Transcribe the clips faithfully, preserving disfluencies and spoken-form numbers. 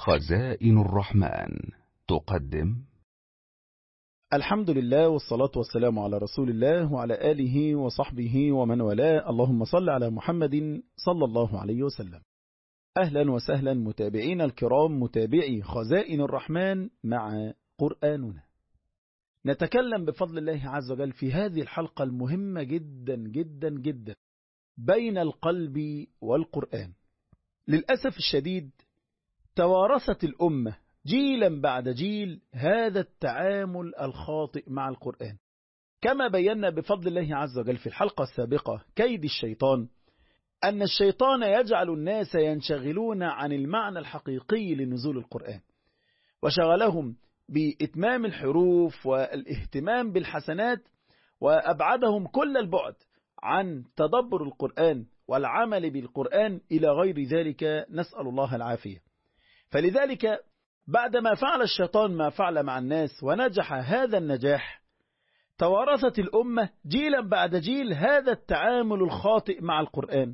خزائن الرحمن تقدم. الحمد لله والصلاة والسلام على رسول الله وعلى آله وصحبه ومن والاه. اللهم صل على محمد صلى الله عليه وسلم. أهلا وسهلا متابعين الكرام، متابعي خزائن الرحمن مع قرآننا. نتكلم بفضل الله عز وجل في هذه الحلقة المهمة جدا جدا جدا بين القلب والقرآن. للأسف الشديد توارثت الأمة جيلا بعد جيل هذا التعامل الخاطئ مع القرآن، كما بينا بفضل الله عز وجل في الحلقة السابقة كيد الشيطان، أن الشيطان يجعل الناس ينشغلون عن المعنى الحقيقي لنزول القرآن، وشغلهم بإتمام الحروف والاهتمام بالحسنات، وأبعدهم كل البعد عن تدبر القرآن والعمل بالقرآن إلى غير ذلك، نسأل الله العافية. فلذلك بعدما فعل الشيطان ما فعل مع الناس ونجح هذا النجاح، توارثت الأمة جيلا بعد جيل هذا التعامل الخاطئ مع القرآن،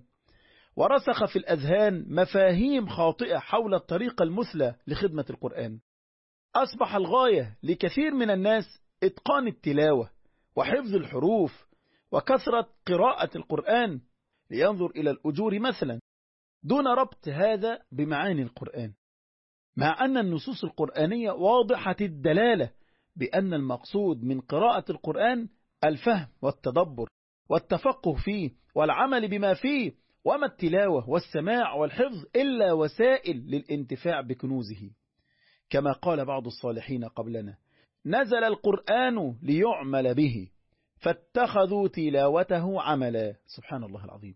ورسخ في الأذهان مفاهيم خاطئة حول الطريقة المثلى لخدمة القرآن. أصبح الغاية لكثير من الناس إتقان التلاوة وحفظ الحروف وكثرة قراءة القرآن لينظر إلى الأجور مثلا، دون ربط هذا بمعاني القرآن، مع أن النصوص القرآنية واضحة الدلالة بأن المقصود من قراءة القرآن الفهم والتدبر والتفقه فيه والعمل بما فيه، وما التلاوة والسماع والحفظ إلا وسائل للانتفاع بكنوزه. كما قال بعض الصالحين قبلنا: نزل القرآن ليعمل به فاتخذوا تلاوته عملا. سبحان الله العظيم.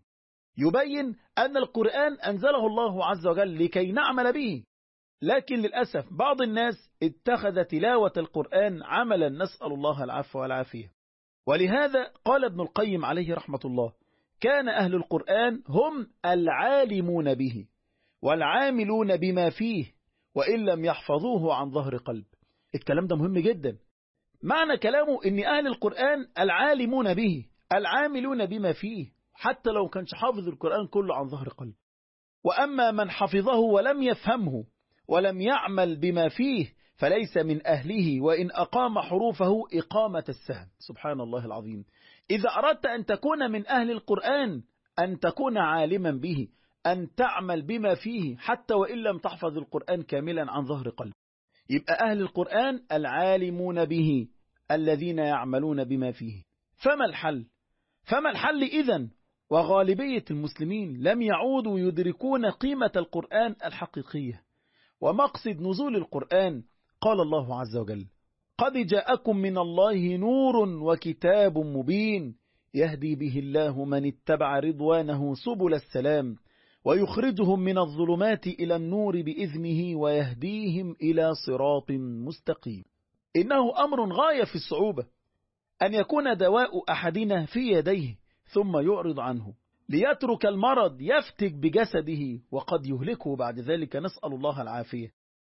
يبين أن القرآن أنزله الله عز وجل لكي نعمل به، لكن للأسف بعض الناس اتخذ تلاوة القرآن عملا، نسأل الله العفو والعافية. ولهذا قال ابن القيم عليه رحمة الله: كان أهل القرآن هم العالمون به والعاملون بما فيه وإن لم يحفظوه عن ظهر قلب. الكلام ده مهم جدا. معنى كلامه إن أهل القرآن العالمون به العاملون بما فيه، حتى لو كانش حافظ القرآن كله عن ظهر قلب. وأما من حفظه ولم يفهمه ولم يعمل بما فيه فليس من أهله، وإن أقام حروفه إقامة السهم. سبحان الله العظيم. إذا أردت أن تكون من أهل القرآن أن تكون عالما به، أن تعمل بما فيه حتى وإن لم تحفظ القرآن كاملا عن ظهر قلب. يبقى أهل القرآن العالمون به الذين يعملون بما فيه. فما الحل؟ فما الحل إذن وغالبية المسلمين لم يعودوا يدركون قيمة القرآن الحقيقية ومقصد نزول القرآن؟ قال الله عز وجل: قد جاءكم من الله نور وكتاب مبين يهدي به الله من اتبع رضوانه سبل السلام ويخرجهم من الظلمات إلى النور بإذنه ويهديهم إلى صراط مستقيم. إنه أمر غاية في الصعوبة أن يكون دواء أحدنا في يديه ثم يعرض عنه ليترك المرض يفتك بجسده وقد يهلكه بعد ذلك، نسأل الله العافية.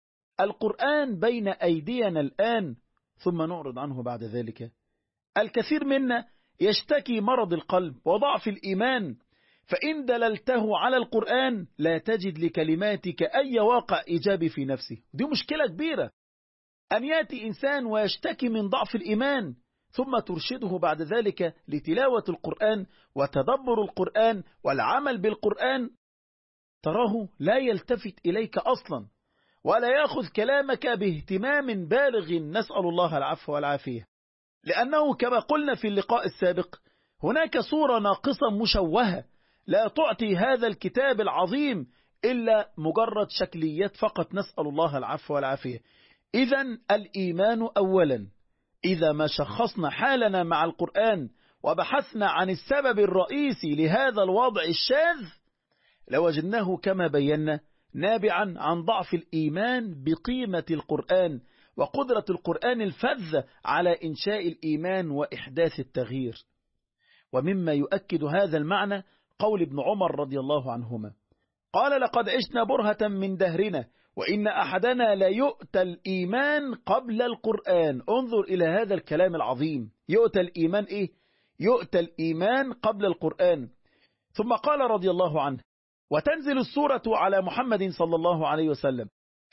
القرآن بين أيدينا الآن ثم نعرض عنه بعد ذلك. الكثير منا يشتكي مرض القلب وضعف الإيمان، فإن دللته على القرآن لا تجد لكلماتك أي واقع إيجابي في نفسه. دي مشكلة كبيرة، أن يأتي إنسان ويشتكي من ضعف الإيمان ثم ترشده بعد ذلك لتلاوة القرآن وتدبر القرآن والعمل بالقرآن، تراه لا يلتفت إليك أصلا ولا يأخذ كلامك باهتمام بالغ، نسأل الله العفو والعافية. لأنه كما قلنا في اللقاء السابق هناك صورة ناقصة مشوهة لا تعطي هذا الكتاب العظيم إلا مجرد شكليات فقط، نسأل الله العفو والعافية. إذن الإيمان أولا. إذا ما شخصنا حالنا مع القرآن وبحثنا عن السبب الرئيسي لهذا الوضع الشاذ لوجدناه كما بينا نابعا عن ضعف الإيمان بقيمة القرآن وقدرة القرآن الفذة على إنشاء الإيمان وإحداث التغيير. ومما يؤكد هذا المعنى قول ابن عمر رضي الله عنهما قال: لقد عشنا برهة من دهرنا وإن أحدنا لا يؤتى الإيمان قبل القرآن. انظر إلى هذا الكلام العظيم، يؤتى الإيمان إيه؟ يؤتى الإيمان قبل القرآن. ثم قال رضي الله عنه: وتنزل السورة على محمد صلى الله عليه وسلم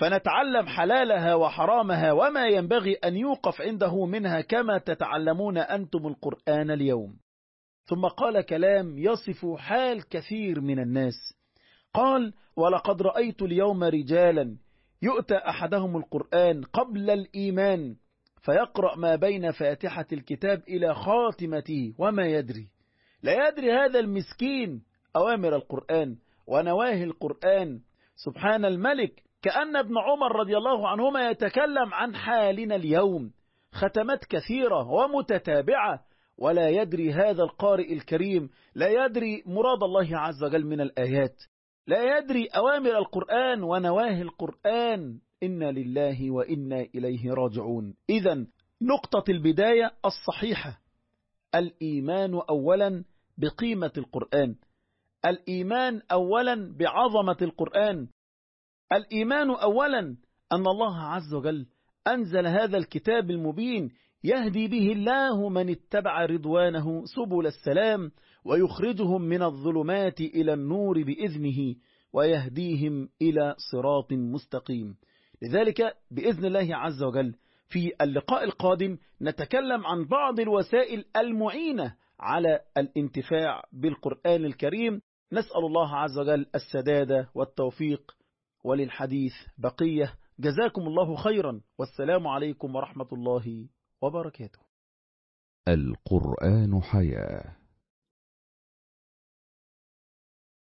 فنتعلم حلالها وحرامها وما ينبغي أن يوقف عنده منها كما تتعلمون أنتم القرآن اليوم. ثم قال كلام يصف حال كثير من الناس، قال: ولقد رأيت اليوم رجالا يؤتى أحدهم القرآن قبل الإيمان فيقرأ ما بين فاتحة الكتاب إلى خاتمته وما يدري، لا يدري هذا المسكين أوامر القرآن ونواهي القرآن. سبحان الملك، كأن ابن عمر رضي الله عنهما يتكلم عن حالنا اليوم، ختمات كثيرة ومتتابعة، ولا يدري هذا القارئ الكريم، لا يدري مراد الله عز وجل من الآيات، لا يدري أوامر القرآن ونواهي القرآن. إنا لله وإنا إليه راجعون. إذن نقطة البداية الصحيحة: الإيمان أولا بقيمة القرآن، الإيمان أولا بعظمة القرآن، الإيمان أولا أن الله عز وجل أنزل هذا الكتاب المبين يهدي به الله من اتبع رضوانه سبل السلام ويخرجهم من الظلمات إلى النور بإذنه ويهديهم إلى صراط مستقيم. لذلك بإذن الله عز وجل في اللقاء القادم نتكلم عن بعض الوسائل المعينة على الانتفاع بالقرآن الكريم. نسأل الله عز وجل السداد والتوفيق، وللحديث بقية. جزاكم الله خيرا، والسلام عليكم ورحمة الله وبركاته. القرآن حياة.